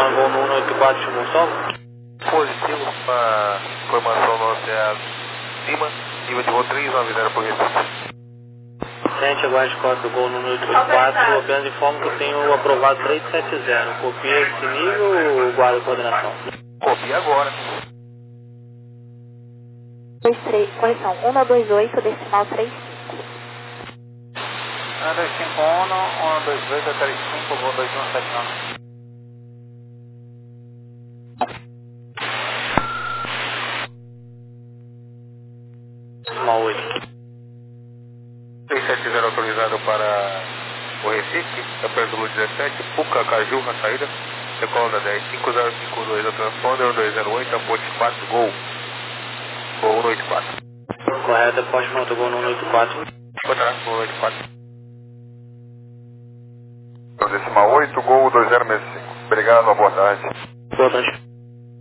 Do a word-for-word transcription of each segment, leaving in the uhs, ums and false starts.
voo no um oito quatro, chamou solo? Positivo, uma informação no oceano Lima, nível de voo três nove zero por Recife. Gente, aguarde cópia do gol no um oito quatro, apenas informo que eu tenho aprovado três sete zero. Copia esse nível ou guarda a coordenação? Copia agora. dois três, correção, um nove dois oito, decimal três cinco. um dois cinco um, um dois oito, três cinco, voo dois um sete nove. Decimal oito. três sete zero autorizado para o Recife, é perto do dezessete, Puca, Caju, a saída, decola da dez, cinco zero cinco dois, a transponder, dois zero oito, a ponte quatro, gol. Gol um oito quatro. Correto, ponte pronto, gol no um oito quatro. Boa um oito quatro. Decimal oito, gol dois zero seis cinco. Obrigado, boa tarde. Boa tarde.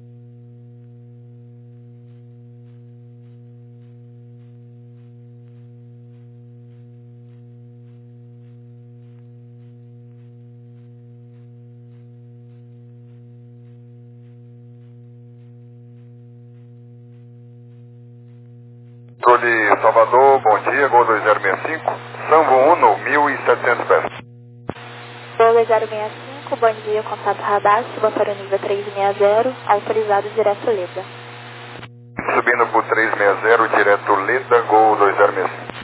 Sou de Salvador, bom dia, gol dois zero seis cinco. Sambo Uno, mil e setecentos pés. Gol dois zero seis cinco, bom dia, contato radar, suba para o nível trezentos e sessenta, autorizado direto Leda. Subindo por trezentos e sessenta, direto Leda, gol dois zero seis cinco.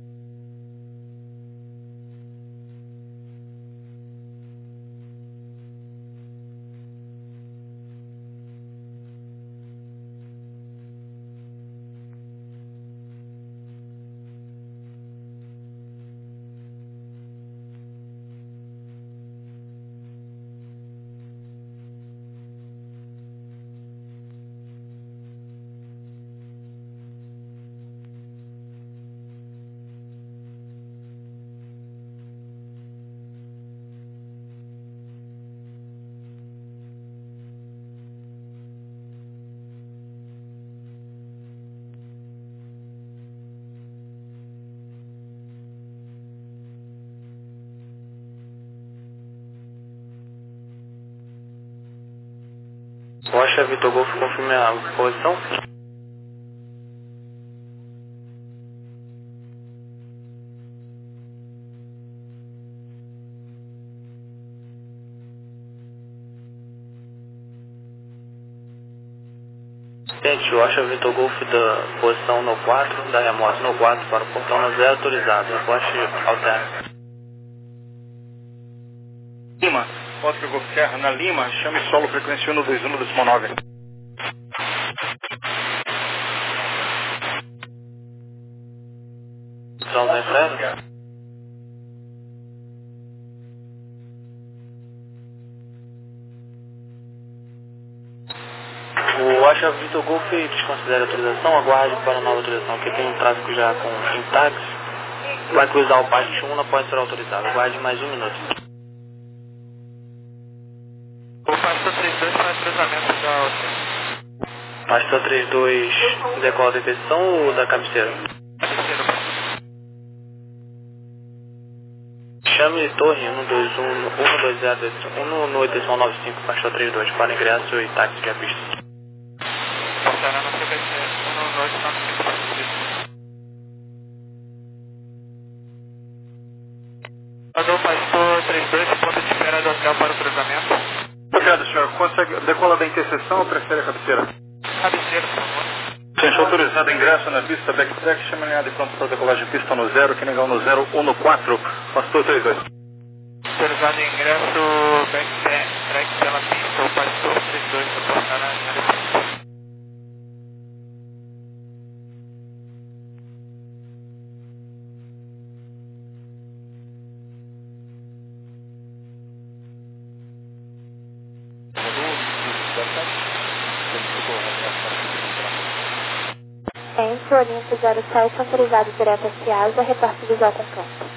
Rocha Vitor Golf, confirme a posição. Gente, Rocha Vitor Golf da posição no quatro, da remota no quatro para o portão no zero autorizado. Reporte alterno. Lima, Oscar Golf Serra, na Lima, chame solo frequência um dois um, decimal nove. São da entrada? O Rocha Vitor Golf desconsidera a autorização, aguarde para a nova autorização, que tem um tráfego já com em táxi. Vai cruzar o parte um, não pode ser autorizado. Aguarde mais um minuto. O pastor trinta e dois faz cruzamento da outra. Pastor trinta e dois decola da repetição ou da cabeceira? Chame torre um dois um, um dois zero, um no oito decimal nove cinco, pastor trinta e dois, para ingresso e táxi de pista. Passará na C B C, um oito nove cinco, Pastor pastor trinta e dois, ponto de espera do hotel para o cruzamento. Obrigado, senhor. Consegue decola da interseção ou prefere a cabeceira? Cabeceira, por favor. Gente, autorizado ingresso na pista backtrack, chama de pronto para decolagem pista no zero, que negão no zero um quatro, pastor trinta e dois. Autorizado ingresso backtrack pela pista, o pastor trinta e dois, reportará na linha de pista. Entre o Olimpo zero sete, autorizado direto a Ciasa, reparto visual com campo.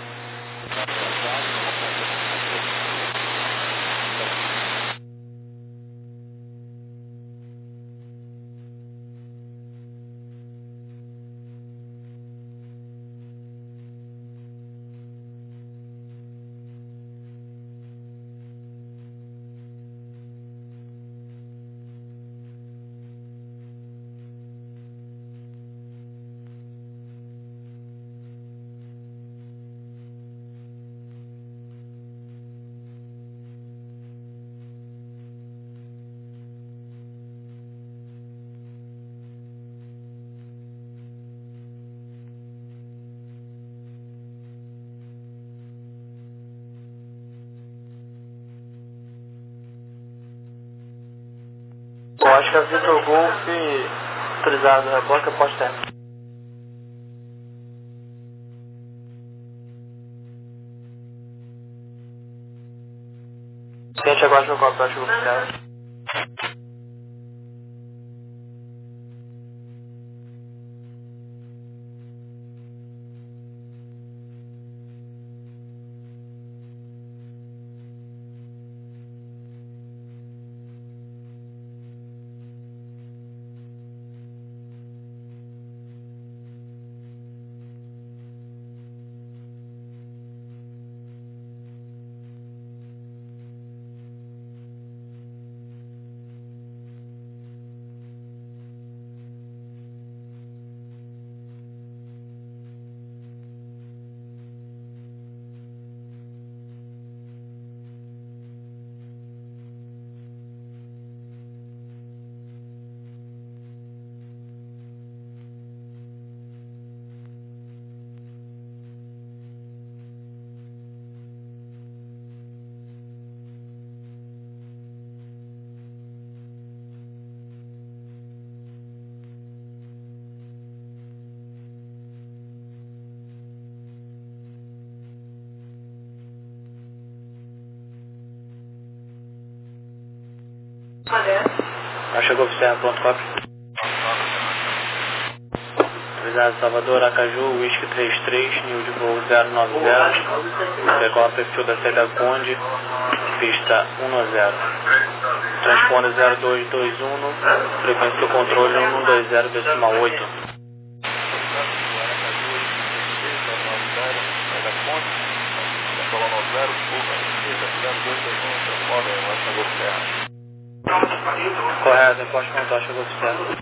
Bom, acho que a Vitor Golf autorizado a reboque após término. Cliente aguarda o copo, acho que oficial. Já chegou oficial, pronto, copy. Autorizado Salvador, Acaju, Whisky trinta e três, nível de voo zero nove zero. Decola perfil da saída Conde, pista um zero. Transponder zero dois dois um, frequência do controle um dois zero decimal oito. Correto, imposto contar, chegou oficial.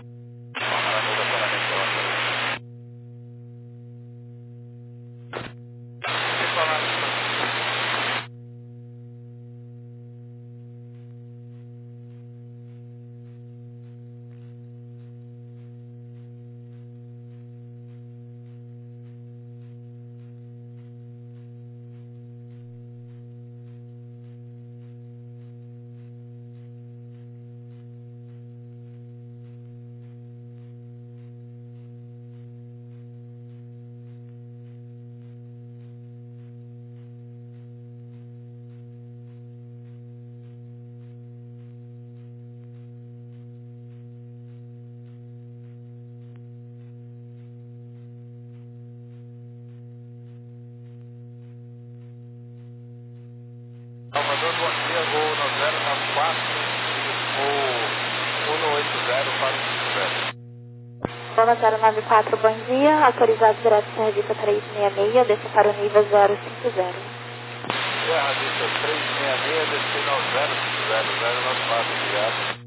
Salvador, bom dia, voo no zero nove quatro, voo um oito zero para o cinco zero. Voo no zero nove quatro, bom dia, autorizado direto Serviço trezentos e sessenta e seis, desça para o nível zero cinco zero. Serra Vista trezentos e sessenta e seis, destino ao zero cinco zero, zero nove quatro, obrigado.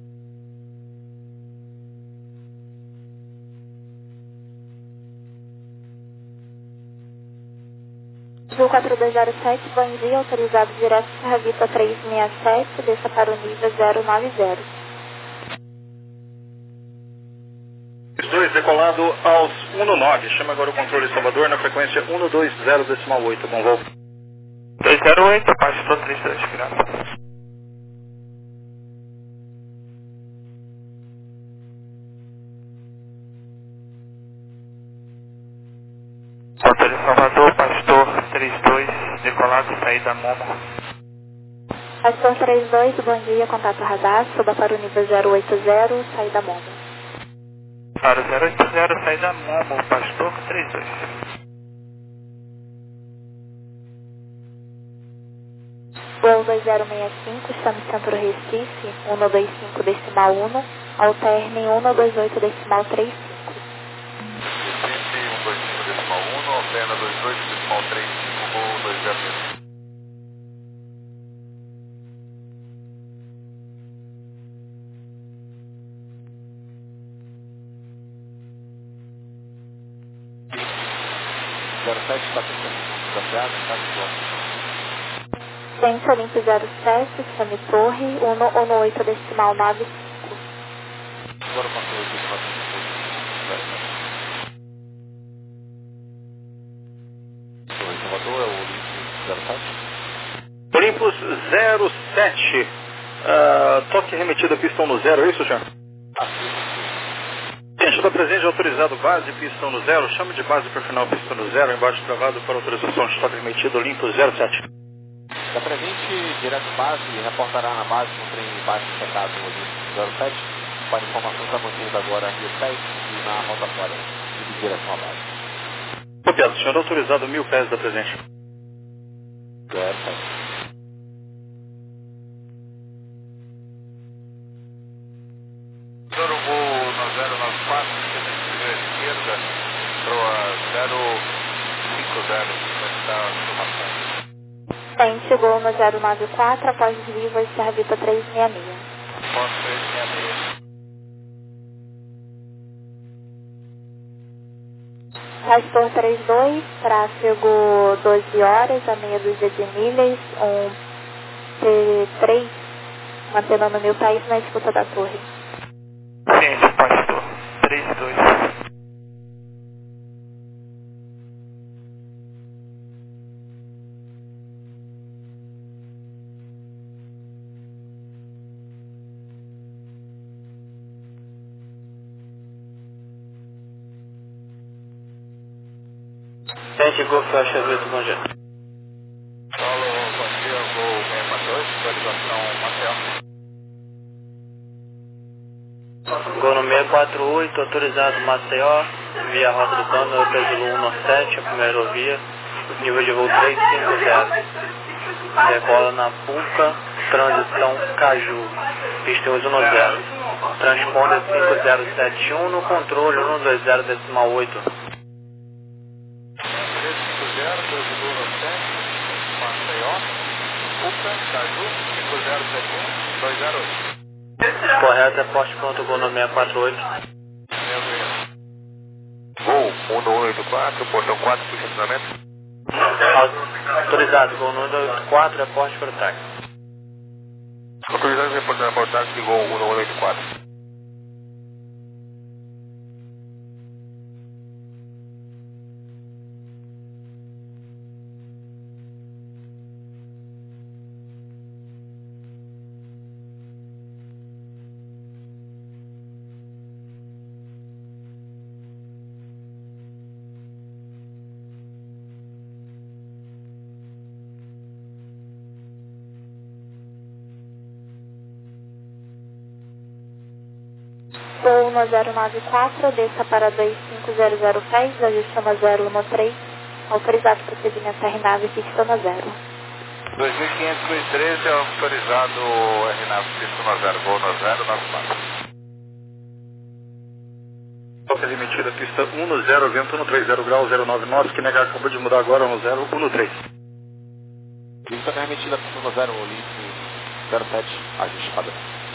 Voo quatro dois zero sete, bom dia, autorizado direto Serra Vista trezentos e sessenta e sete, desça para o nível zero nove zero. dois decolado aos um nove, chama agora o controle de Salvador na frequência um dois zero decimal oito, bom voo. dois zero oito, pastor trinta e dois, graças. Hotel Salvador, pastor trinta e dois, decolado, saída Momo. Pastor trinta e dois, bom dia, contato radar, suba para o nível zero oito zero, saída Momo. Para o zero oito zero, saída Momo, pastor trinta e dois. Voo dois zero seis cinco, estamos Centro Recife, um dois cinco decimal um, alterne um dois oito decimal trinta e cinco. Recife um dois cinco decimal um, alterna dois oito decimal trinta e cinco, voo dois zero seis. zero sete, está desafiado, está desafiado. Centro Olimpo zero sete, Semi Torre, um oito decimal nove cinco. Agora o controle de Salvador é o Olympus zero sete? Olympus zero sete, uh, toque remetido a pistão no zero, é isso, senhor? Pista da presente autorizado base, pista no zero, chame de base para final, pista no zero, embaixo travado para autorização de estoque emitido, limpo zero sete. Da presente, direto base, reportará na base um trem baixo checado no zero sete, para informação está mantida agora no site e na rotatória de direção à base. Copiado, senhor autorizado mil pés da presente. zero sete. Senhor, o voo no zero nove quatro, esquerda, entrou a zero cinco zero, está no bastante. Bem, chegou no zero nove quatro, após desvio vai ser Vita trezentos e sessenta e seis. Posso trezentos e sessenta e seis. Pastor trinta e dois, tráfego doze horas, a meia dúzia de milhas, um T três, mantendo no mil pés na escuta da torre. Ciente, pastor. trinta e dois. Sente Golf Alfa Vitor, bom dia. Paulo, bom dia, voo seiscentos e quarenta e dois, atualização Maceió. Gol no seiscentos e quarenta e oito, autorizado Maceió, via rota do plano, Brasil cento e sete, a primeira aerovia, nível de voo trezentos e cinquenta. Decola na Puca, transição Caju, pista cento e zero. Transponder cinco zero sete um no controle cento e vinte decimal oito. trezentos e cinquenta, Brasil cento e sete, Maceió, Puca, Caju, cinco zero sete um, dois zero oito. Correto, é poste pronto, gol no seiscentos e quarenta e oito. Voo um um oito quatro, portão quatro, puxa estacionamento. Autorizado, gol no cento e oitenta e quatro, é poste para o táxi. Autorizado reportando por táxi, voo um um oito quatro. Voo no zero nove quatro, desça para dois cinco zero zero pés, ajuste no zero um três, autorizado procedimento R nave, pista no zero. dois mil quinhentos e treze, autorizado R nave, pista no zero, voo no zero nove quatro. Toca emitida, pista um no zero, vento um trinta graus, zero nove nove, que nega acabou de mudar agora no zero um três. Pista permitida pista no zero, limpo zero sete, ajuste padrão.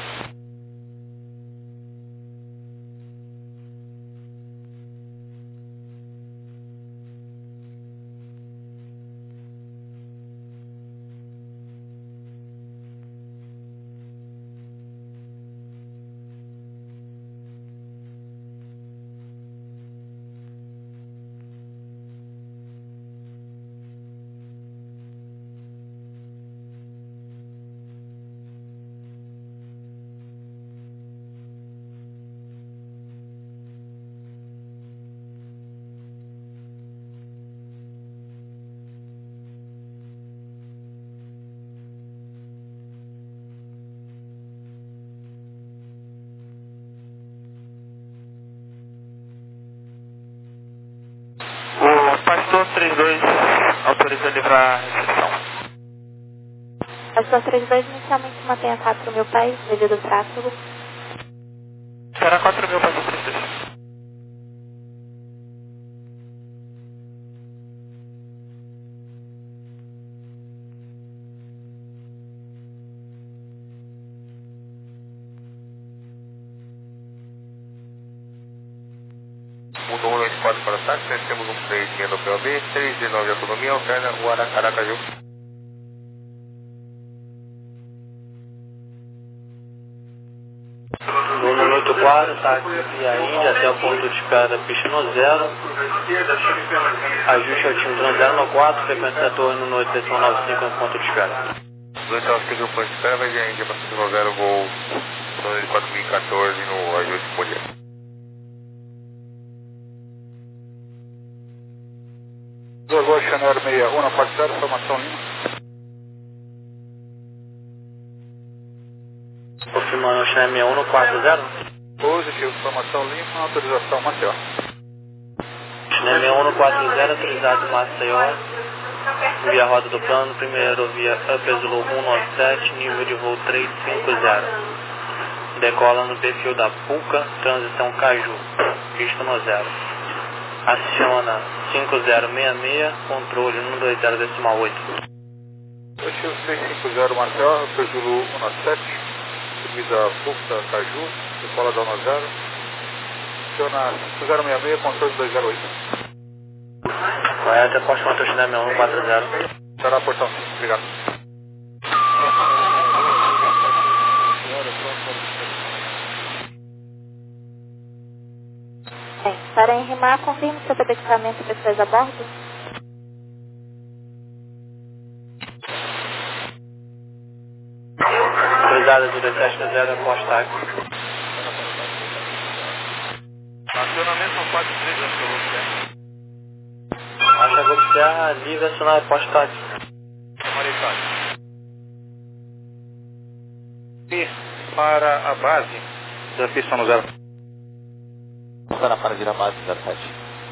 O pastor trinta e dois autoriza livrar a recepção. Pastor trinta e dois inicialmente mantém a quatro mil pés, devido ao tráfego. Será quatro mil, pastor trinta e dois. um um oito quatro para o táxi, nós temos um três no P O B, três de nove de autonomia, alterna Guaracaracaju. Gol no oito quatro, táxi via Índia até o ponto de espera, pista no zero. Ajuste ao time no zero no quatro, frequência da torre no oito decimal nove cinco no ponto de espera. dois nove cinco no ponto de espera, vai de Índia para cinco zero, voo quatro mil e quatorze no ajuste mundial. Janeiro seis um quatro zero, formação Lima. Confirmando China seis um quatro zero. Positivo, formação Lima, autorização Maceió. China seis um quatro zero, autorizado Maceió. Via roda do plano, primeiro via Upper Zulu um nove sete, nível de voo três cinco zero. Decola no perfil da Puca, transição Caju, pista no zero. Aciona cinco zero seis seis, controle um dois zero decimal oito. Positivo três cinco zero Maceió, Upper Zulu um nove sete, subida Puca, Caju, decola da um zero. Aciona cinco zero seis seis, controle dois zero oito. Correto, aposto contra o China seis um quatro zero. Será a portão, obrigado. Bem, para enrimar, confirme seu equipamento e pessoas a bordo. Autorizada de dois sete zero, aposto táxi. Acionamento quatro três, acho que eu vou ficar. Acha que você é livre acionar aposto táxi. E para a base da pista no zero. Estará para vir a base zero sete.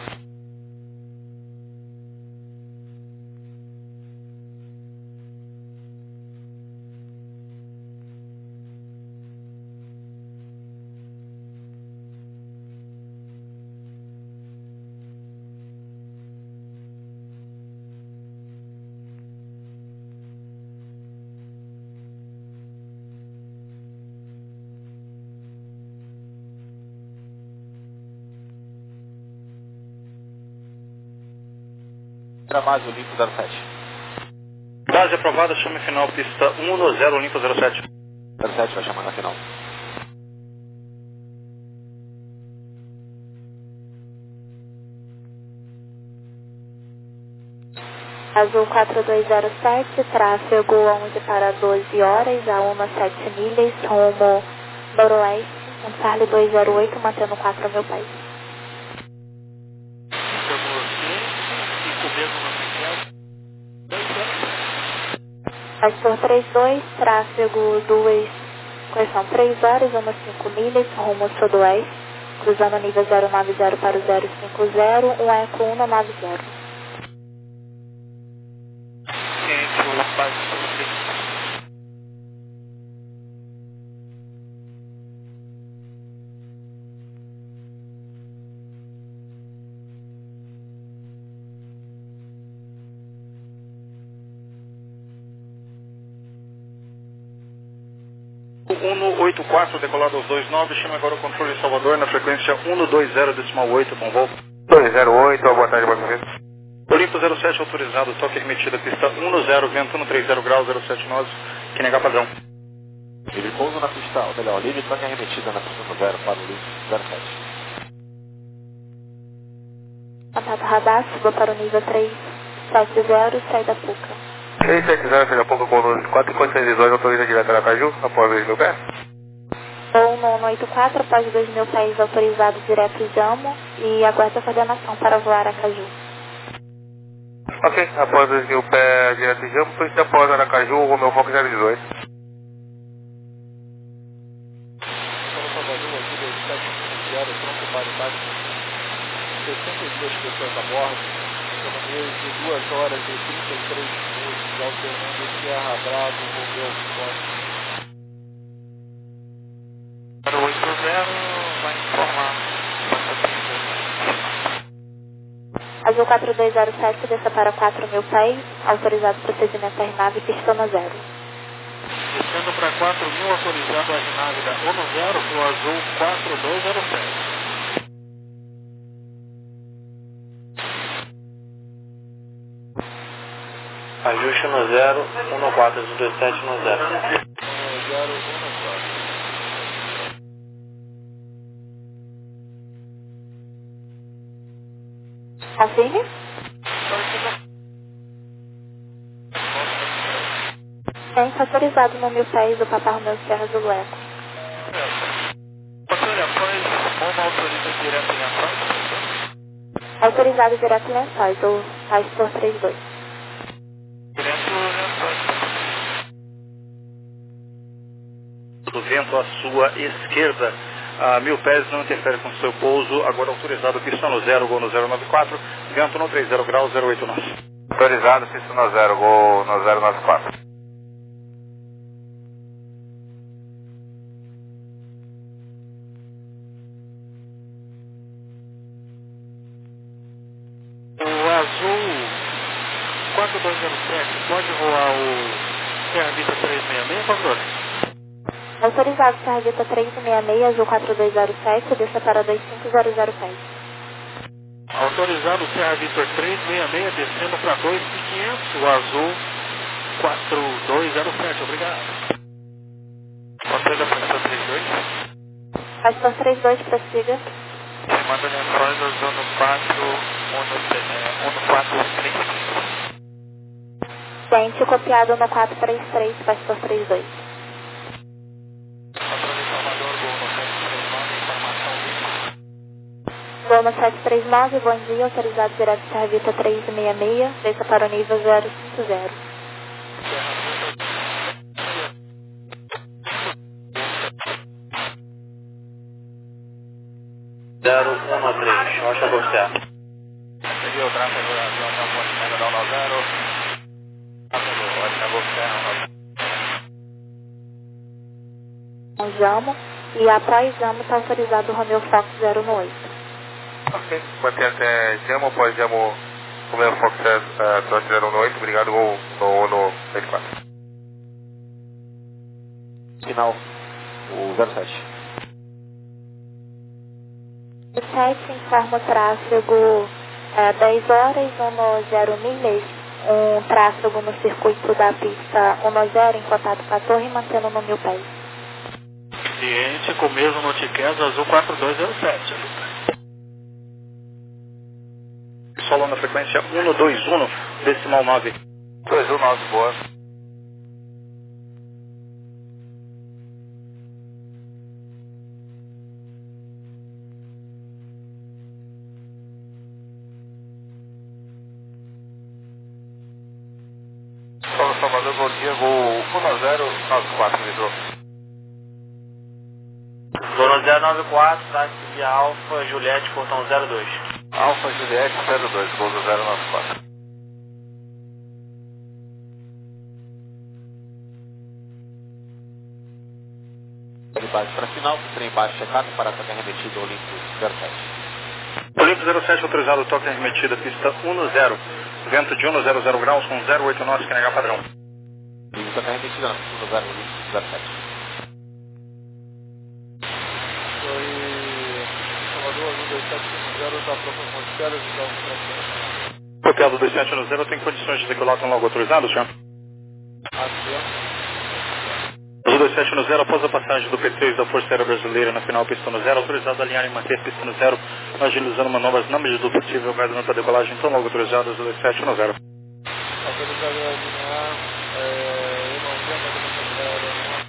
Para base Olimpo zero sete. Base aprovada, chame final, pista um no zero, Olimpo zero sete. zero sete vai chamar na final. Azul quatro dois zero sete, tráfego onze para doze horas, a um sete milhas, rumo noroeste, um Charlie dois zero oito, mantendo quatro mil pés. Pastor trinta e dois, tráfego duas, quais são? três horas, uma cinco milhas, rumo sudoeste, cruzando nível zero nove zero para o zero cinco zero, um Eco um nove zero. um oito quatro, decolado aos dois nove, chama agora o controle de Salvador na frequência um dois zero decimal oito, com voo. dois zero oito, boa tarde, boa tarde. Olimpo zero sete autorizado, toque remetida, pista um no zero, vento um três zero graus, zero sete nove, que negar padrão. Livre pouso na pista, ou melhor, livre toque arremetida na pista no zero para o Olimpo zero sete. Contato radar, suba para o nível três sete zero, sai da Puca. três sete zero, seja pouco com quatro mil quatrocentos e dois, autoriza direto a Aracaju, após dois mil pés. Ou no oito quatro, após dois mil pés autorizado direto Jamo e aguarda a coordenação para voar Aracaju. Ok, após dois mil pés direto Jamo, pista após Aracaju, o meu foco zero dezoito. Salvador, aqui dois sete zero, pronto para embaixo. sessenta e duas pessoas a bordo. De duas horas e trinta e três minutos, alternando Sierra Bravo, Romeu Fox. Para o oito zero, vai informar. Azul quatro dois zero sete, desça para quatro mil pés, autorizado procedimento à nave, pista no zero. Descendo para quatro mil, autorizado a nave da ONU zero para o Azul quatro dois zero sete. Ajuste no zero, um no quatro, azul dois sete no zero. um zero um quatro. Confirme? Tem autorizado no mil pés do Papa Romeu Serra do Leco. Pastor, após uma autoriza direto em ação? Autorizado direto em lençóis, ou Pastor trinta e dois. Direto Do vento à sua esquerda, a mil pés, não interfere com o seu pouso, agora autorizado, pista no zero, gol no zero nove quatro, vento no trinta graus, zero oito nove. Autorizado, pista no zero, gol no zero nove quatro. o azul quatro dois zero sete, pode voar o Serra Vista trezentos e sessenta e seis, Pastor? Autorizado, Serra Vista trezentos e sessenta e seis, Azul quatro dois zero sete, desça para dois cinco zero zero sete. Autorizado Serra Victor três seis seis, descendo para dois mil e quinhentos, o azul quatro dois zero sete, obrigado. Pastor da Pastor trinta e dois. Pastor trinta e dois, prossiga. Manda menções do zona quatro, um quatro três cinco. Gente, copiado no quatro três três, Pastor trinta e dois. Pastor de Salvador, gol no sete três nove, informação limpa. Gol no sete três nove, bom dia, autorizado direto Serra Vista trezentos e sessenta e seis, desça para o nível zero cinco zero. zero um três, Rocha Gostar. Seguiu o tráfego da avião Ponte Mega da um zero. Tráfego, Rocha Gostar. Um Jamo, e após Jamo está autorizado o Romeo Fox zero um oito. Ok, mantém até Jamo, após Jamo, Romeo Fox uh, zero um oito, obrigado, gol no, no vinte e quatro. Final, o zero sete. O sete informa o tráfego é, dez horas, um no zero milhas, um tráfego no circuito da pista um no zero em contato com a torre, mantendo no mil pés. Ciente com o mesmo notiquez, azul quatro dois zero sete. Solo na frequência um dois um, decimal nove. dois um nove, boa. Solo Salvador, bom dia, gol um zero nove quatro, litrou. Zona zero nove quatro, táxi via Alfa, Juliette, portão zero dois. Alfa Juliette zero dois, gol do zero nove quatro. De base para final, trem baixo checado para toque remetido Olímpico zero sete. Olímpico zero sete, autorizado, toque remetida, pista um no zero, vento de um no zero zero graus, com zero oito nove, que negar padrão. E toque remetida na pista zero Olímpico zero sete. Copiado dois sete no zero, tem condições de decolar com logo autorizado, senhor? Azul dois sete no zero, após a passagem do P três da Força Aérea Brasileira na final pista no zero, autorizado a alinhar e manter pista no zero, agilizando manobras na medida do possível, guardando para decolagem, então logo autorizado, Azul dois sete no zero. Autorizado a alinhar, eu não sei, mas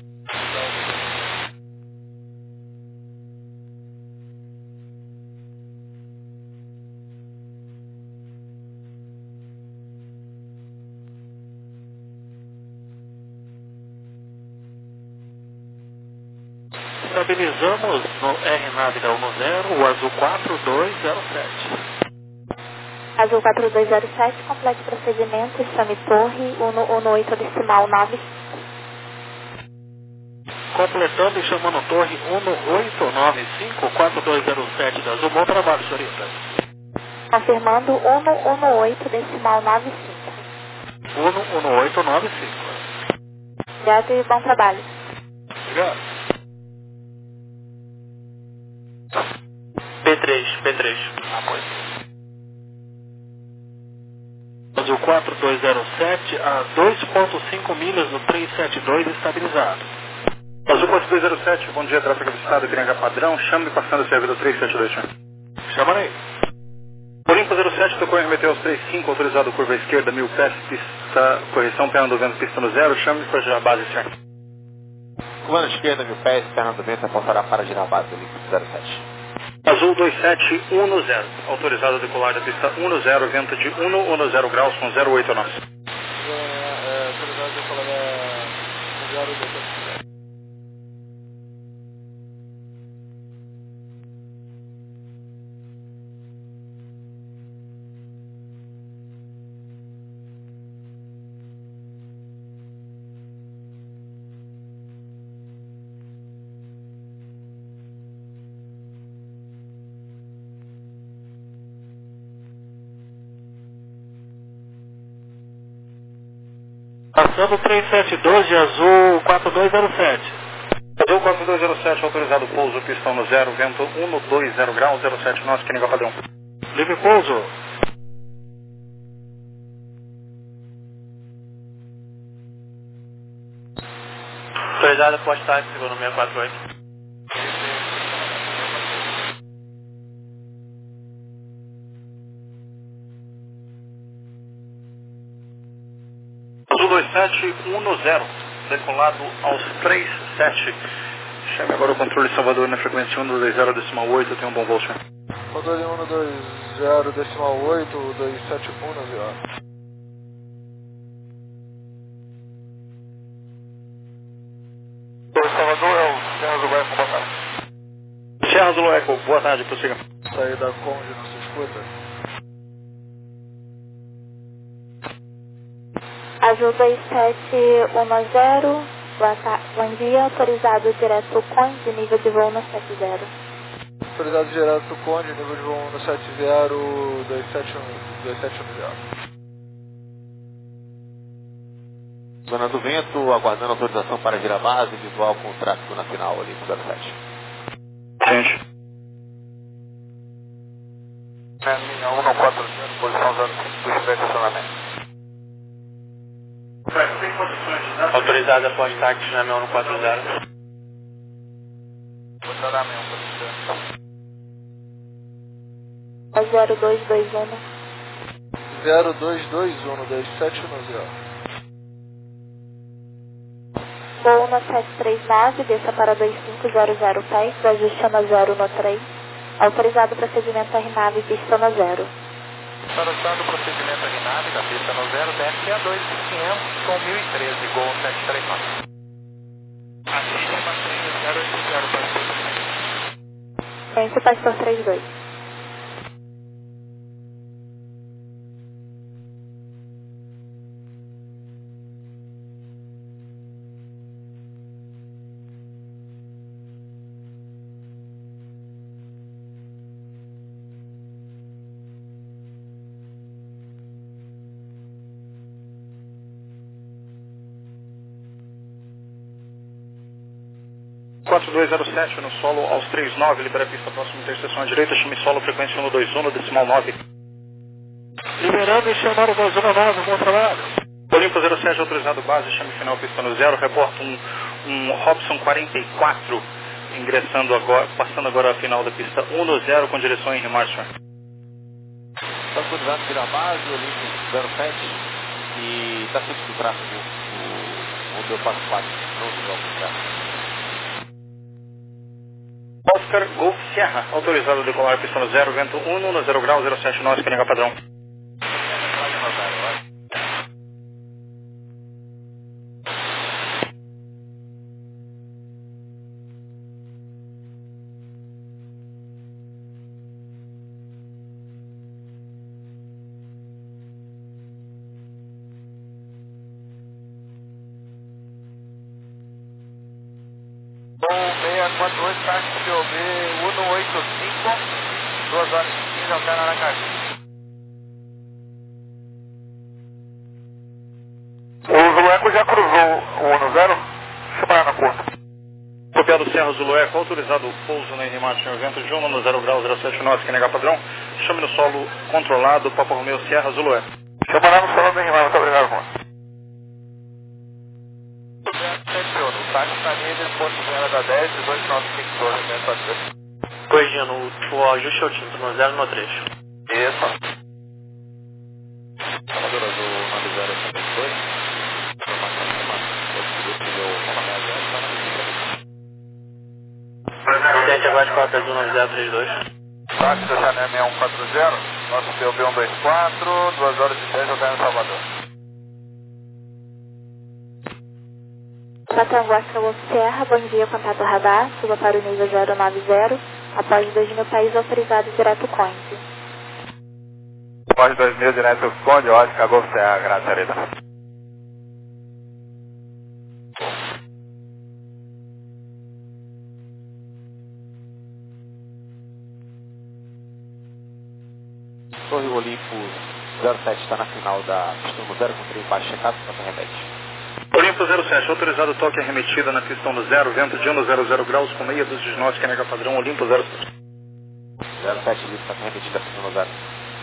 Estabilizamos no R nave da um zero, o azul quatro dois zero sete. Azul quatro dois zero sete, complete procedimento, chame torre um no oito decimal nove. Completando e chamando torre um oito nove cinco, quatro dois zero sete da Azul. Bom trabalho, senhorita. Confirmando um no oito decimal nove cinco. um oito nove cinco. Obrigado e bom trabalho. Obrigado. P três, P três. Azul quatro dois zero sete a dois ponto cinco milhas no trezentos e setenta e dois, estabilizado. Azul quatro dois zero sete, bom dia, tráfego do estado, P N H padrão, chame passando a servidor trezentos e setenta e dois, senhor. Chama aí. Olimpo zero sete, tocou e remeteu aos trinta e cinco, autorizado curva esquerda, mil pés, pista, correção, perna do vento, pista no zero, chame para girar a base, senhor. Comando esquerda, mil pés, perna do vento, apontará para girar a base do Olímpico zero sete. Azul dois sete um zero, autorizado a decolar da pista um zero, vento de um zero graus com zero oito nós. É, autorizado a decolar da zero oito. Passando três sete dois de azul quatro dois zero sete. Azul quatro dois zero sete, autorizado pouso, pistão no zero, vento um dois zero graus, zero sete nós, que nível padrão. Livre pouso. Autorizado poste táxi, segundo seis quatro oito. Azul dois sete um zero, decolado aos três sete. Chame agora o controle Salvador na frequência um dois zero decimal oito, tem um bom voo, senhor. Controle um dois zero decimal oito, dois sete um zero. Salvador é o Serra Zulu Eco, boa tarde. Serra Zulu Eco, boa tarde, prossiga. Saída Conde, não se escuta. Azul dois sete um zero, boa tarde, bom dia, autorizado direto Conde, nível de voo no sete zero. Autorizado direto Conde, nível de voo no sete zero, dois sete um zero. Zona do Vento, aguardando autorização para vir à base, visual com o tráfego na final ali no zero sete. Gente. Linha um quatro zero, posição zero cinco, espera estacionamento. Autorizado a poste táxi na um quatro zero. Posicionamento. zero dois dois um. zero dois dois um, dois sete um zero. Voo no sete três nove, desça para dois cinco zero zero pés, ajuste no zero no trem. Autorizado procedimento R nave, pista no zero. Para o estado do procedimento R nave da pista no zero, desce a dois mil e quinhentos com mil e treze, Gol sete três nove. Assiste a zero oito zero para Entre Pastor trinta e dois. quatro dois zero sete no solo aos três nove, libera a pista próxima interseção à direita, chame solo, frequência um dois um, decimal nove. Liberando e chamando da zona nove, bom trabalho. Olimpo zero sete, autorizado base, chame final, pista no zero, reporta um, um Robson quarenta e quatro, ingressando agora, passando agora a final da pista um zero com direção em Rimar, senhor. Está autorizado vir à base, Olimpo zero sete, e está fixo o tráfego, o, onde eu passo parte, não se o tráfego. Oscar Golf Sierra, autorizado a decolar pista no zero, vento um no zero grau, zero sete nós, que nega padrão. seis quatro oito, táxi C O B um oito cinco, duas horas e quinze, altera Aracaju. O Zulu Eco já cruzou o um zero, chama na curta. Copiado Serra Zulu Eco, autorizado pouso na Rimar, senhor, vento de um no zero grau, zero sete nós, que nega padrão, chame no solo controlado, Papa Romeo Serra Zulu Eco. Chama lá no solo da Rimar, muito obrigado, irmão. O táxi está livre, ponto zero da dez, dezoito nove cinco dois, né, quatro. Corrigindo, o ajuste é o título no zero no trecho. Isso. Salvador Azul nove zero setenta e dois. Informação de Sete abaixo quatro um nove zero três dois. Táxi da Chanel seis um quatro zero, nosso P O B um dois quatro, duas horas e dez, eu caio em Salvador. Patrão Oscar Wolf Serra, bom dia, contato radar, suba para o nível zero nove zero, após dois mil país autorizado direto Conde. Após dois mil direto Conde, Oscar Wolf Serra, graças a Deus. Torre Olimpo zero sete está na final da pista no zero com três baixo checado, quanto remete? Olimpo zero sete, autorizado toque arremetida na pista no zero, vento de um zero zero graus com meia dúzia de nós, que nega padrão, Olimpo zero sete. zero sete, livre, está remetida pista no zero.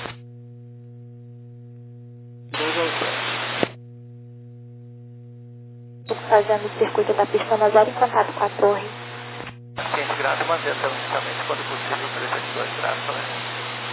Fazendo o circuito da pista no zero em contato com a torre. Quente graça, manter telefonicamente quando possível, trezentos e dois graças, né?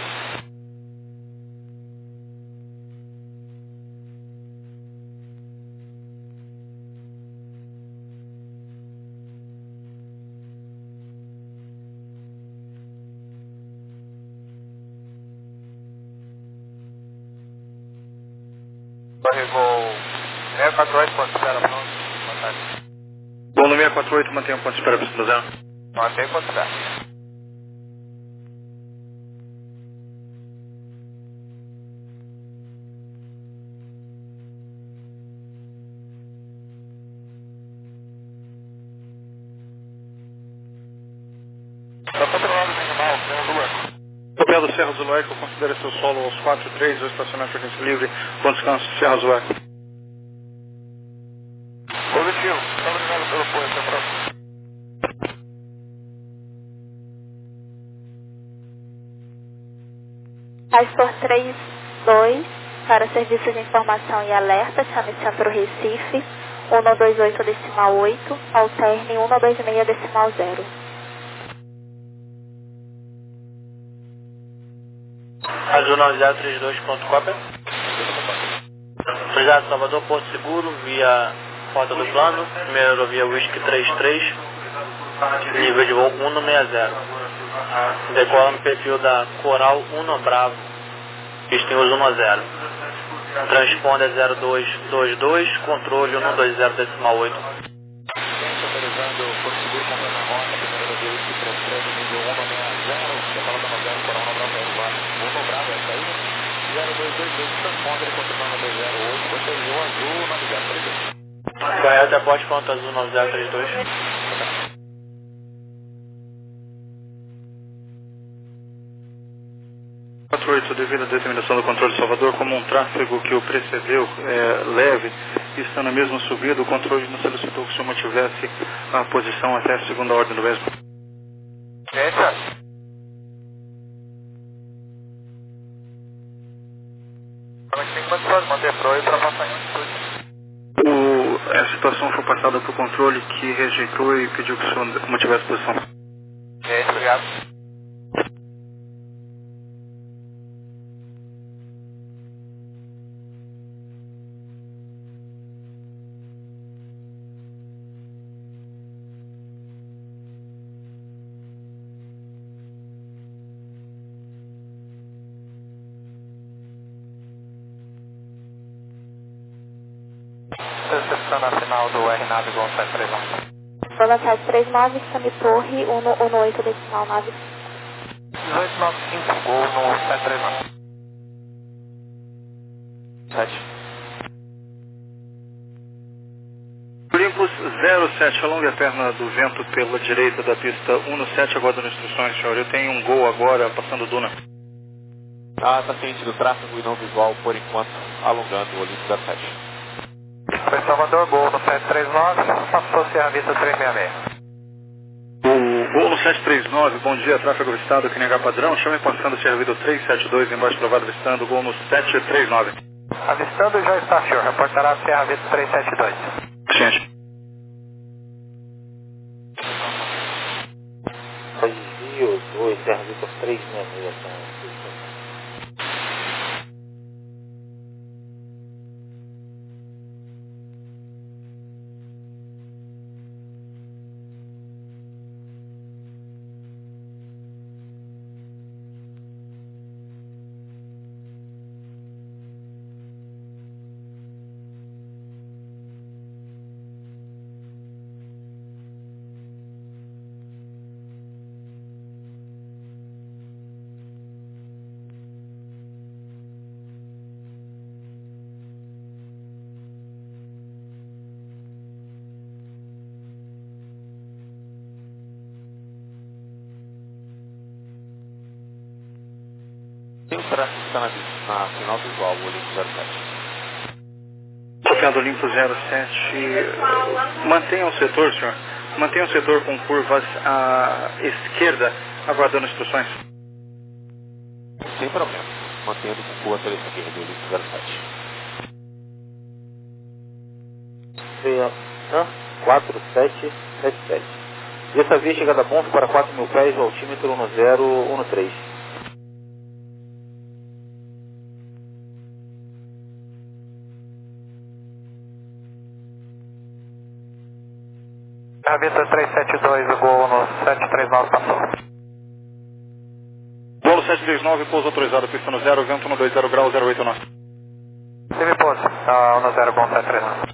Carregou seis quatro oito, ponto espera, pronto. Bom, no seis quatro oito, mantenha o ponto espera para o zero. Mantenha o ponto espera. Está controlado o animal, Serra do Eco. Hotel Serra do Eco, considere seu solo aos quatro três, o estacionamento frequência livre, com descanso, Serra do Eco. Positivo, muito obrigado pelo apoio, até a próxima. Pastor três dois, para serviço de informação e alerta, chame Centro Recife, um um dois oito decimal oito, alterne um um dois seis decimal zero. Azul nove zero três dois, ponto cópia. Autorizado Salvador, Porto Seguro, via Rota do Plano, primeiro via Whisky trinta e três, nível de voo um seis zero. Decola no perfil da Coral um Bravo, pista em uso um zero. Transponder zero dois dois dois, controle um dois zero decimal oito. Autorizando Porto Seguro, comprando a rota, primeiro via Whisky trinta e três, nível um seis zero, decola da zero, Coral um Bravo, um Bravo, é a saída. zero dois dois dois, transponder, controlando dois zero oito, protegeu azul nove zero três dois. Correto, após ponto azul nove zero três dois. quatro oito, devido à determinação do controle de Salvador, como um tráfego que o precedeu é, leve e está na mesma subida, o controle não solicitou que o senhor mantivesse a posição até a segunda ordem do mesmo. Eita! Tem que manter pro e ultrapassar em altitude. O, a situação foi passada para o controle que rejeitou e pediu que o senhor mantivesse a posição. É, obrigado. Recepção nacional do R nove Gol sete três nove. Zona sete três nove, Sami Torre, um um oito decimal nove. dezoito nove cinco, Gol no sete três nove. sete. Olympus zero sete, alongue a perna do vento pela direita da pista um sete, aguardando instruções, senhor. Eu tenho um Gol agora passando Duna. Ah, está ciente do tráfego e não visual por enquanto, alongando o Olimpo zero sete. Foi Salvador, Gol no sete três nove, passou Serra Vista três seis seis. O Gol no sete três nove, bom dia, tráfego avistado, que nega padrão, chame passando Serra Vista três sete dois, embaixo provado avistando, Gol no sete três nove. Avistando já está, senhor, reportará Serra Vista três sete dois. Gente. Desvio dois, Serra Vista três seis seis. Tem o tráfego que está na, na final visual, o Olimpo zero sete. Copiado Olimpo zero sete, mantenha o setor, senhor. Mantenha o setor com curvas à esquerda, aguardando instruções. Sem problema. Mantendo com curva pela esquerda, o Olimpo zero sete. quatro sete sete sete. Essa via chegada bons para quatro mil pés, o altímetro um zero um três. Avista três sete dois, o gol no sete três nove passou. Gol no sete três nove, pouso autorizado, pista no zero, vento no dois zero graus, zero oito nove. Teve pouso, uh, no zero, gol sete três nove.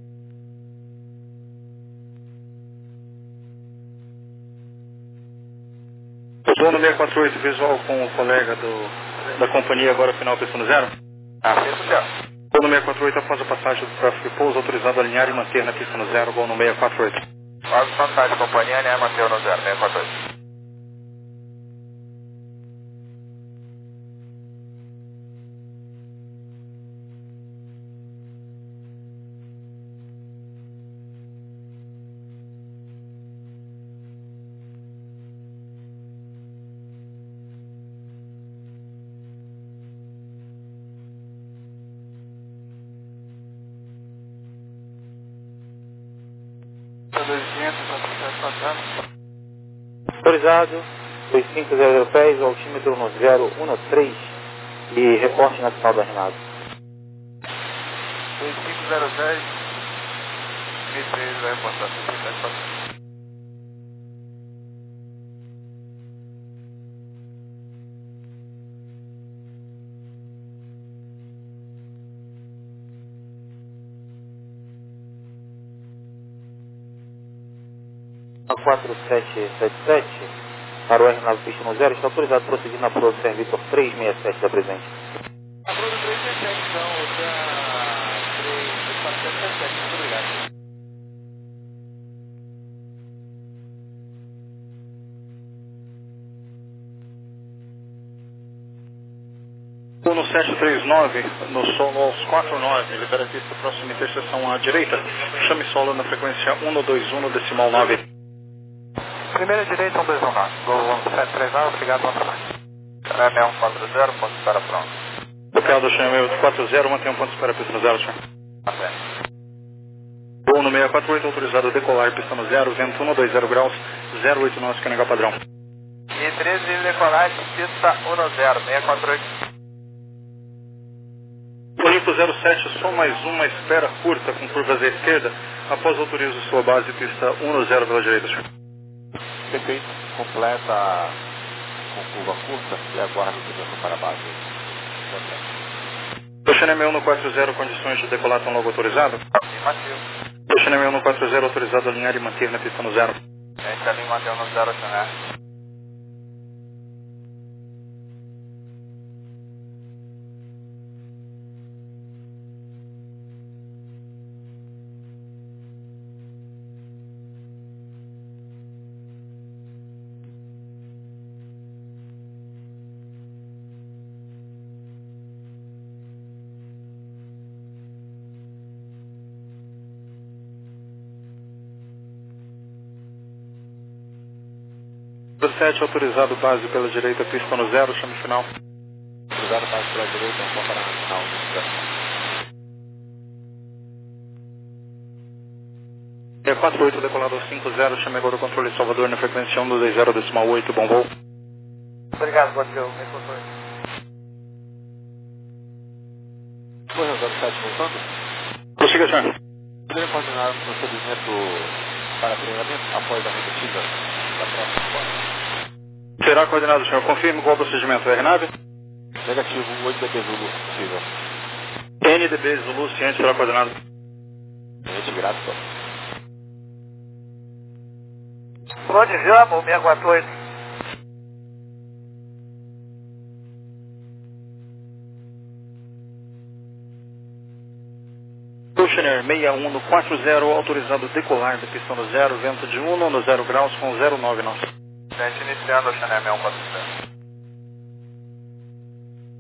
Gol no seis quatro oito, visual com o colega do, da companhia, agora final, pista no zero. Ah, pista zero. Gol no seis quatro oito, após a passagem do tráfego de pouso, autorizado a alinhar e manter na pista no zero, gol no seis quatro oito. Após a passagem da companhia, alinhar e manter no zero, seis quatro oito. Autorizado, dois cinco zero pés, o altímetro no zero um três e reporte nacional da Renado. dois cinco zero dez, M três vai reportar sessenta e quatro. quatro sete sete sete, para o R nove pista no zero, está autorizado a prosseguir na Pro Servitor três seis sete da presente. A Pro três seis sete, então, da três quatro sete sete, muito obrigado. Gol no sete três nove, no solo aos quatro nove, libera a pista próxima interseção à direita, chame solo na frequência um dois um, decimal nove. Primeira direita, um dois um nove. Gol sete três nove, obrigado, bom trabalho. Chanel um quatro zero, ponto de espera pronto. Copiado Chanel quatro zero, mantém um ponto de espera, pista no zero, senhor. Tá certo. Gol no seis quatro oito, autorizado a decolar, pista no zero, vento um dois zero graus, zero oito nove, que é negar padrão. E treze de decolagem, pista um zero, seis quatro oito. Olimpo zero sete, só mais uma espera curta com curvas à esquerda, após autorizo sua base, pista um zero pela direita, senhor. Perfeito, completa com curva curta e aguarda a utilização para a base. Chanel um quatro zero, condições de decolar estão logo autorizado? Afirmativo. Chanel um quatro zero, autorizado a alinhar e manter na pista no zero. A gente alinha e mantém no zero, Chanel. sete, autorizado base pela direita, pista no zero, chame final. Autorizado base pela direita, vamos comparar na final. É quatro oito, decolado ao cinco zero, chame agora o controle Salvador na frequência um dois zero, decimal oito, bom voo. Obrigado, Bateu, me controle. Foi o zero sete voltando? Prossiga, senhor. Poderia coordenar o procedimento para treinamento após a repetida da próxima fase? Será coordenado, senhor. Confirme qual o procedimento. R nove? Negativo, oito D B Zulu, possível. N D B Zulu, ciente, será coordenado. Gente, grato. Onde chama o seis quatro oito? Oceaner seis um no quatro zero, autorizado decolar da pista no zero, vento de um no zero graus com zero nove nove. Gente, iniciando o Chanel seis quatro zero.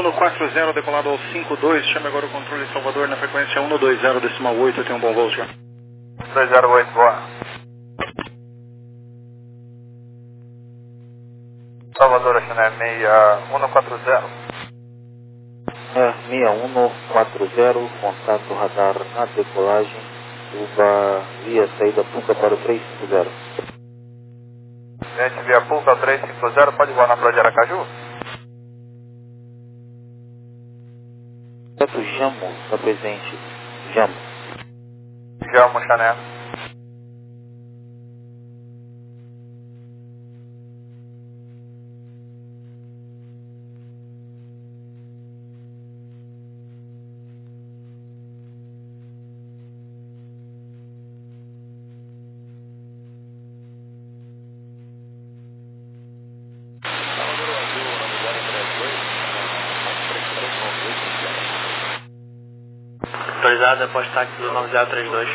um quatro zero, decolado ao cinco dois, chame agora o controle de Salvador na frequência um dois zero decimal oito, tenha um bom voo, senhor. dois zero oito, boa. Salvador, China meia um quatro zero. É, meia um quatro zero, contato radar na decolagem, suba via saída Punta para o três cinco zero. Gente, via Punta três cinco zero, pode voar na praia de Aracaju? Certo, Jamo, está presente. Jamo. Jamo, Chané. Autorizado após táxi do nove zero três dois.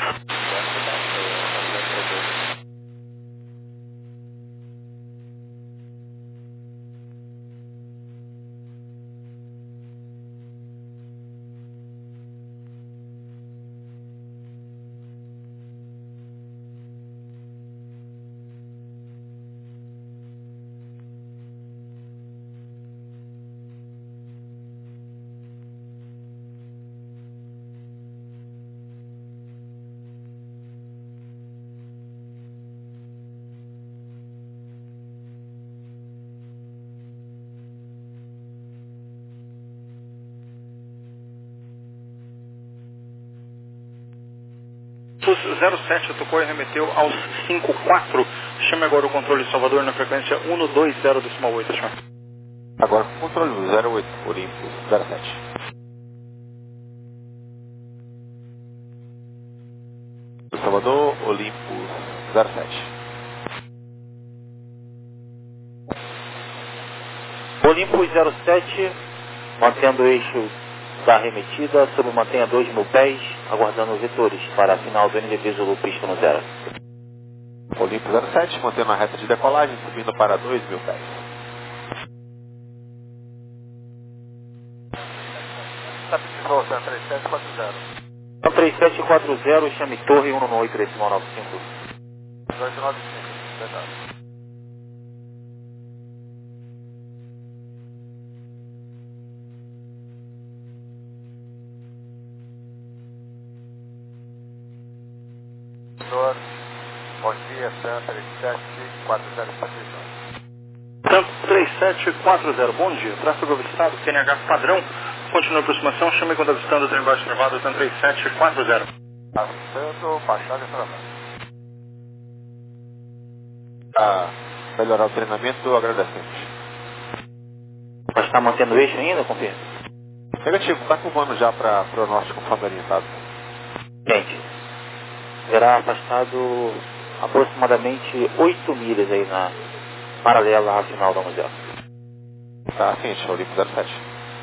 zero sete tocou e remeteu aos cinco quatro. Chame agora o controle de Salvador na frequência um dois zero decimal oito, senhor. Agora controle zero oito, Olympus zero sete. Salvador, Olympus zero sete. Olympus zero sete, mantendo o eixo da arremetida, sob mantenha dois mil pés, aguardando os vetores para a final do N D B Zulu pista no zero. Olympus zero sete, mantendo a reta de decolagem, subindo para dois mil pés. três sete quatro zero. Então três sete quatro zero, chame torre um oito decimal nove cinco. dois nove cinco, verdade. Bom dia, Sam três sete quatro zero Sam três sete quatro zero, bom dia. Tráfego avistado, Q N H padrão. Continua a aproximação, chame quando avistando o trem baixo travado, Sam três sete quatro zero. Avistando, baixada e travada. Para melhorar o treinamento, agradecemos. Mas está mantendo o eixo ainda, confirma? Negativo, está curvando já para o norte conforme orientado. Gente, será afastado aproximadamente oito milhas aí na paralela à final da museu. Tá, ciente, Olympus zero sete.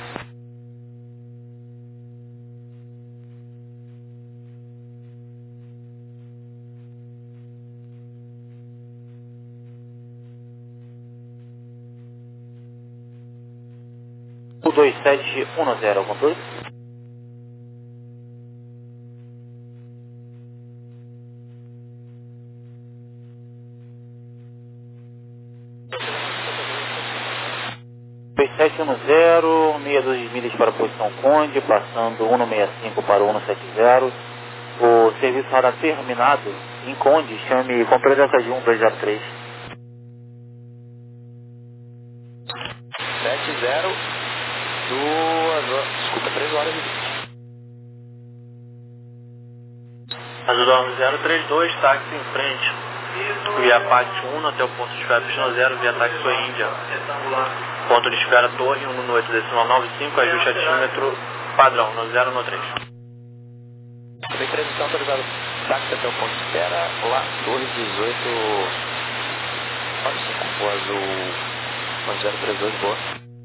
um dois sete um zero, controle? dois sete um zero, sessenta e duas milhas para a posição Conde, passando cento e sessenta e cinco para o cento e setenta. O serviço radar terminado em Conde, chame controle da Caju um dois zero três. sete zero, duas horas, desculpa, três horas e vinte. Azul zero três dois, táxi em frente. Via Pact um até o ponto de espera Pistão zero, via táxi Sua Índia. Ponto de espera Torre um oito decimal nove cinco, ajuste atímetro padrão, no zero no três. Tem transmissão autorizada. Táxi até o ponto de espera, lá, Torre dezoito, nove cinco, o azul zero três dois, boa.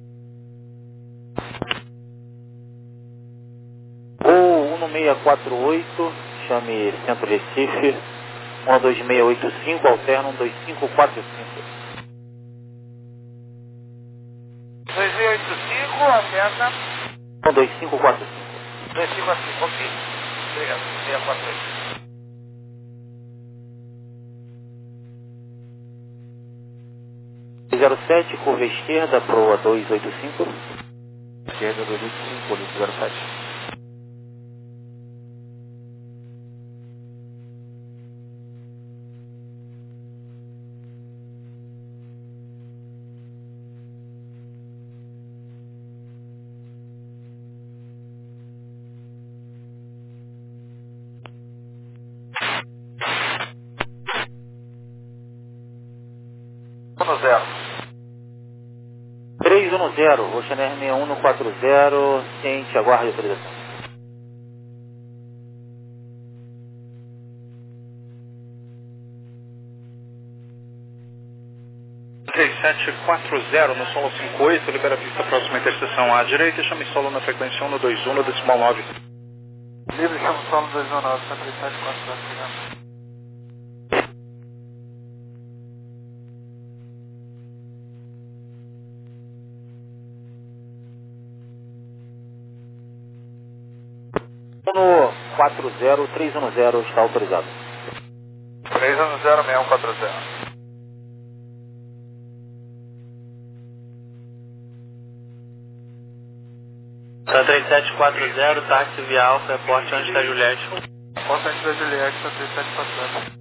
O um seis quatro oito, chame Centro Recife, um dois seis oito cinco, alterna um dois cinco quatro cinco. dois seis oito cinco, até Cessna. dois cinco quatro cinco. dois cinco quatro cinco, ok. Obrigado, seis quatro oito. zero sete, curva esquerda, proa dois oito cinco. Esquerda dois oito cinco, Olimpo zero sete. um zero. três um zero, Oceaner seis um quatro zero, ciente, aguarde a autorização. três sete quatro zero no solo cinco oito, libera a pista próxima interseção à direita e chame solo na frequência um dois um no decimal nove. Livre, chama solo dois um nove, três sete quatro zero, obrigado. No quatro zero, três um zero está autorizado. três um zero, seis um quatro zero. São três sete quatro zero, táxi via Alfa, reporte onde está Juliette. Porta antes da Juliette, três sete quatro zero.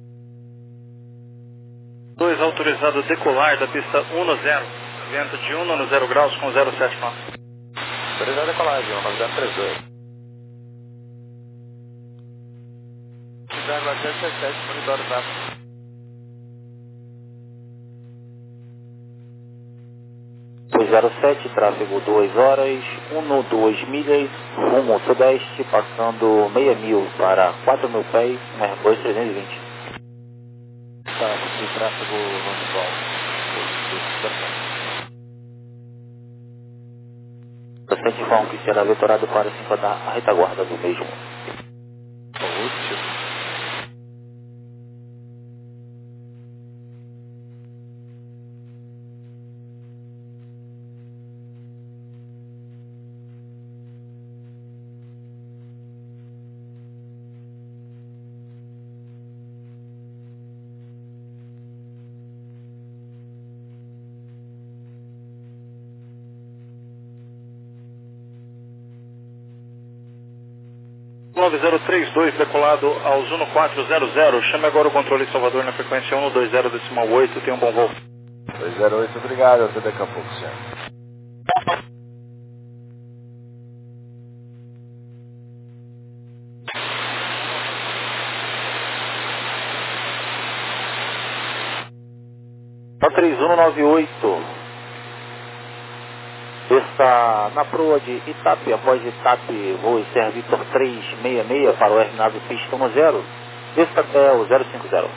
dois autorizado decolar da pista um zero, vento de um no zero graus com zero sete nós. Autorizado a decolagem, um nove zero três dois. zero sete sete, monitor tráfego. zero sete, tráfego duas horas, um duas milhas, rumo sudeste, passando meia mil para quatro mil pés, um Airbus trezentos e vinte. Tá, de tráfego manual. Bastante informa que será vetorado para se enquadrar a retaguarda do mesmo. Útil. nove zero três dois decolado aos um quatro zero zero, chame agora o controle Salvador na frequência um dois zero decimal oito, tenha um bom voo. dois zero oito, obrigado, até daqui a pouco, senhor. três um nove oito. Está na proa de Itape, após Itape, voo Serra Victor três seis seis para o aeronave pista um zero. Desça até o zero cinco zero.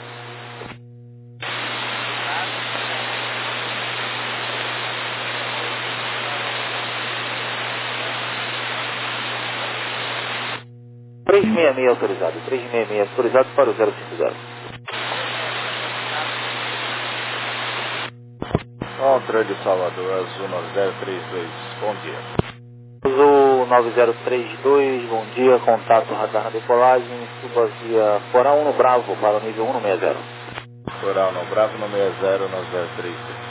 três seis seis autorizado, três seis seis autorizado para o zero cinco zero. Controle Salvador, Azul nove zero três dois, bom dia. Azul nove zero três dois, bom dia, contato radar na decolagem, suba via Coral um no Bravo para o nível um no seis zero. Coral no Bravo no seis zero nove zero três dois.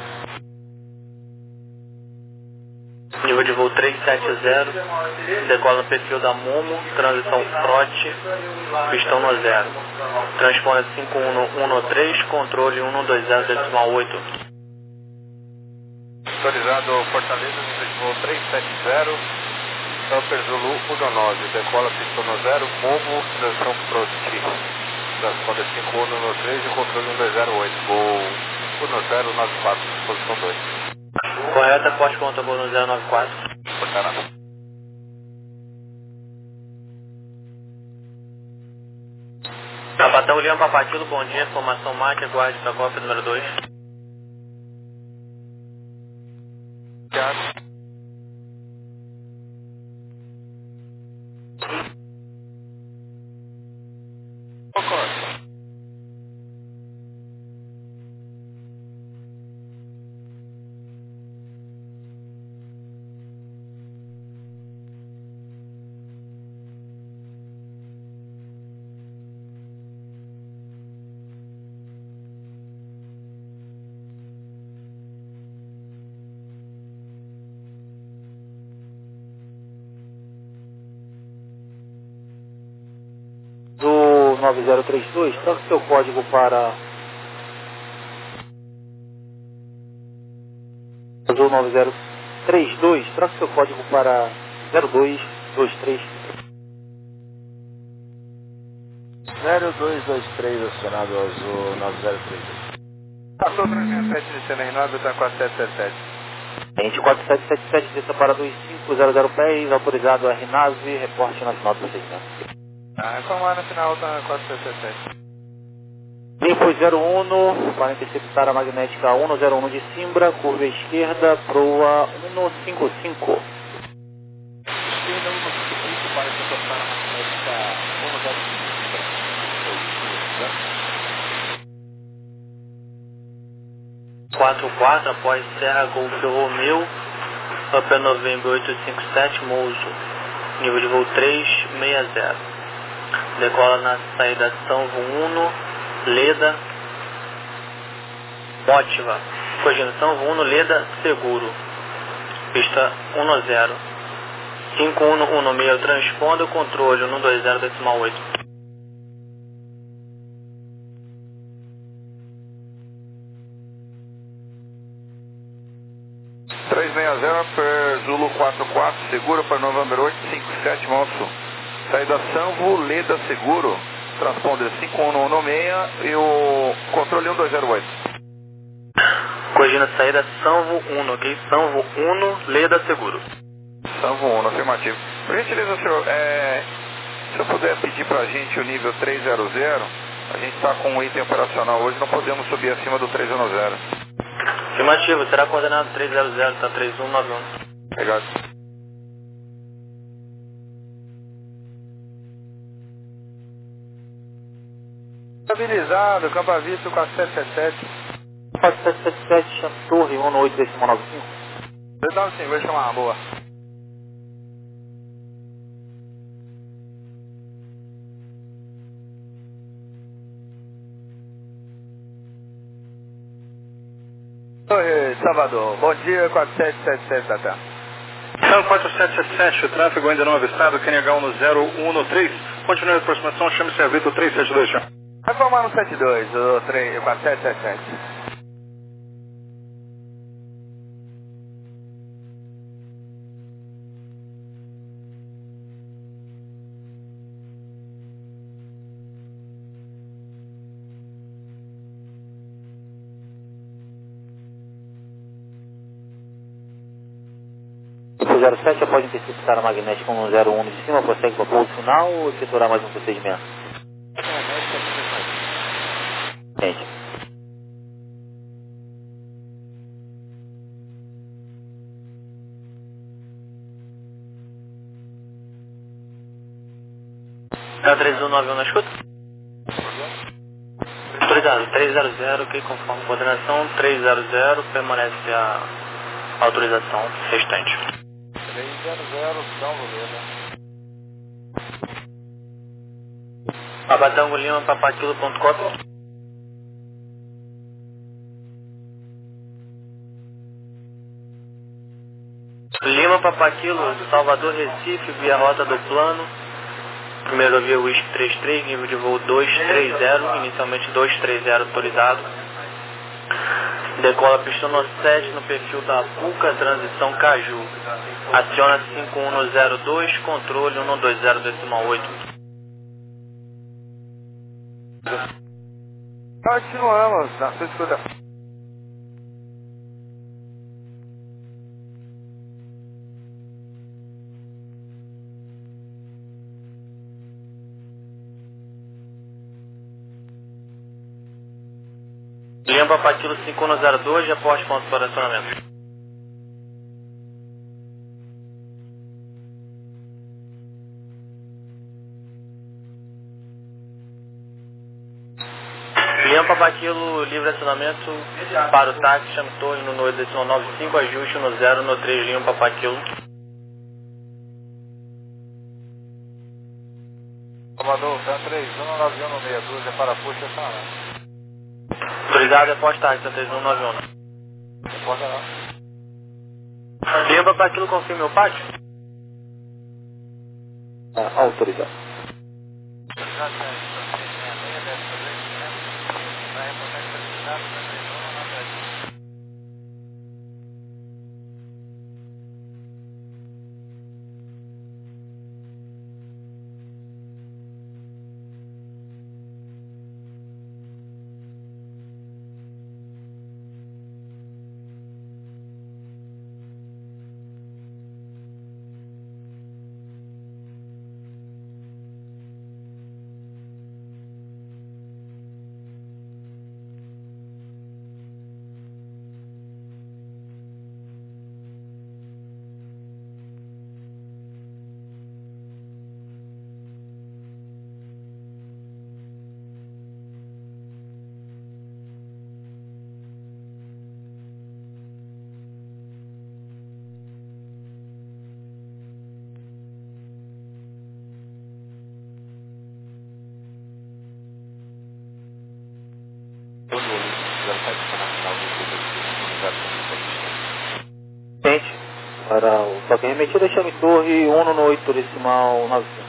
Nível de voo três sete zero, decola no perfil da Momo, transição Frote, pistão no zero. Transponder cinco um um três, controle um dois zero decimal oito. Autorizado Fortaleza, nível de voo três sete zero, Upper Zulu um nove, decola pistão no zero, Momo, transição Frote. Transponder cinco um um três e controle um dois zero oito, voo um zero nove quatro, posição dois. Correta, porte conta voo no zero nove quatro. Portará. Capitão William Papatilo, bom dia, formação Mate, aguarde para a Copa número dois. Obrigado. nove zero três dois, troca seu código para Azul nove zero três dois, troca seu código para zero dois dois três. zero dois dois três, acionado Azul nove zero três dois. Passou três seis sete, iniciando R nove, está quatro sete sete sete. Gente, quatro sete sete sete, desça para dois cinco zero zero pés, autorizado R nave, reporte nacional do procedimento. Ah, informar no final está quatro sete sete sete. Limpo zero um, para interceptar a magnética um zero um de Simbra, curva esquerda, proa cento e cinquenta e cinco. Esquerda cento e cinquenta e cinco para interceptar a magnética um zero um de Simbra. quatro quatro, após Serra Golf Romeu, Papa November oito cinco sete, Mouso, nível de voo três seis zero. Decola na saída São Uno, Leda, Mótiva, cogitação Uno, Leda, Seguro, pista um zero. cinco um um seis, transponder, controle um dois zero decimal oito. três seis zero per Zulu quatro quatro, seguro para November oito cinco sete, Monsul. Saída Sanvo, Leda Seguro, transponder cinco um um seis e o controle um dois zero oito. Corrigindo a saída Sanvo um, ok? Sanvo um, Leda Seguro. Sanvo um, afirmativo. Por gentileza, senhor, é, se eu puder pedir para a gente o nível três zero zero, a gente está com um item operacional hoje, não podemos subir acima do três um zero. Afirmativo, será coordenado três zero zero, tá três um nove um. Obrigado. Estabilizado, campo aviso quatro sete sete sete. quatro sete sete sete, Torre um oito decimal nove cinco. dois nove cinco, vou chamar uma boa. Oi, Salvador, bom dia, quatro sete sete sete da Terra. São quatro sete sete sete, o tráfego ainda não avistado, K N H um no zero um três, continue a aproximação, chame-se a Vitor três sete dois, chama. Vai formar no sete dois, o quatro sete sete sete. zero sete, após interceptar a magnética um zero um de cima, prossegue para o ponto final ou efetuará mais um procedimento? Gente. Tá três um nove um na escuta? Autorizado, três zero zero, ok, conforme coordenação, três zero zero, permanece a autorização restante. três zero zero, São Leda. Papatango Lima, papaquilo ponto com. Lima, Papaquilo, Salvador, Recife, via rota do plano. Primeiro via Whisky trinta e três, nível de voo dois três zero, inicialmente dois três zero autorizado. Decola pista sete no perfil da Puca, transição Caju. Aciona cinco um zero dois, controle um dois zero decimal oito. Continuamos na sua escuta. Lima Papaquilo cinco um zero dois, reporte ponto de acionamento. Lima Papaquilo, livre acionamento para o táxi, chame torre no oito decimal nove cinco, ajuste no zero no três Lima Papaquilo. Salvador, T três um nove um meia dúzia para puxa acionamento. Autorizado, reporte táxi, três um nove um. Reporta lá. Lima Papaquilo, confirme o pátio? Ah, autorizado. Já tem. zero sete, está na final do Gente, para o toque remetido, chame torre um no oito decimal nove cinco.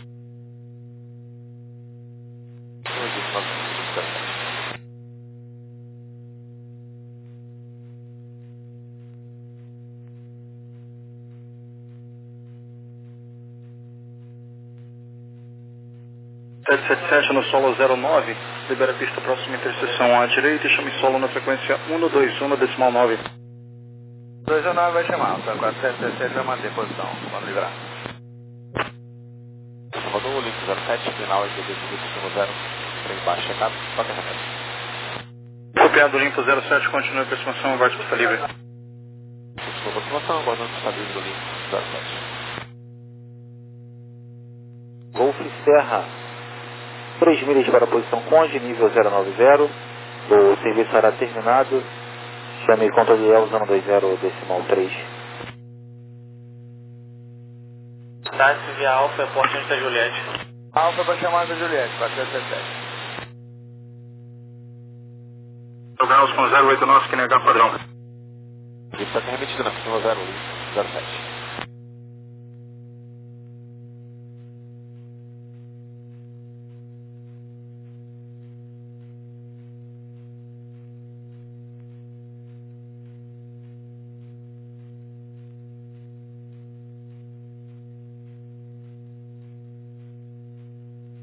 sete sete sete no solo zero nove, libera a pista próxima interseção à direita e chame solo na frequência um no dois um no decimal nove. dois um nove vai chamar, o quatro sete sete sete vai manter posição, vamos livrar. Rodou o link zero sete, final entre dois minutos zero, trem baixo, checado, toca remédio. Copiado limpo zero sete, continua a aproximação, aguarde pista livre. Continua a aproximação, aguardando o estado do link zero sete. Golf Serra, três milhas para a posição Conde, nível zero nove zero. O serviço será terminado. Chame controle E usando dois zero decimal três. Táxi via Alfa, airport antes da Juliette. Alfa para chamar da Juliette, quatro sete sete sete. Graus com zero oito nove, que negar padrão. Ele está remetido na pista zero sete.